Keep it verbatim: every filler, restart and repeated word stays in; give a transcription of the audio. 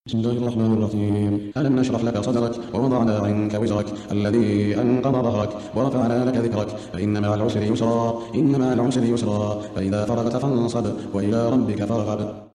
بسم الله الرحمن الرحيم. ألم نشرح لك صدرك ووضعنا عنك وزرك الذي أنقض ظهرك ورفعنا لك ذكرك فإن مع العسر يسرا إن مع العسر يسرا فإذا فرغت فانصب وإلى ربك فارغب.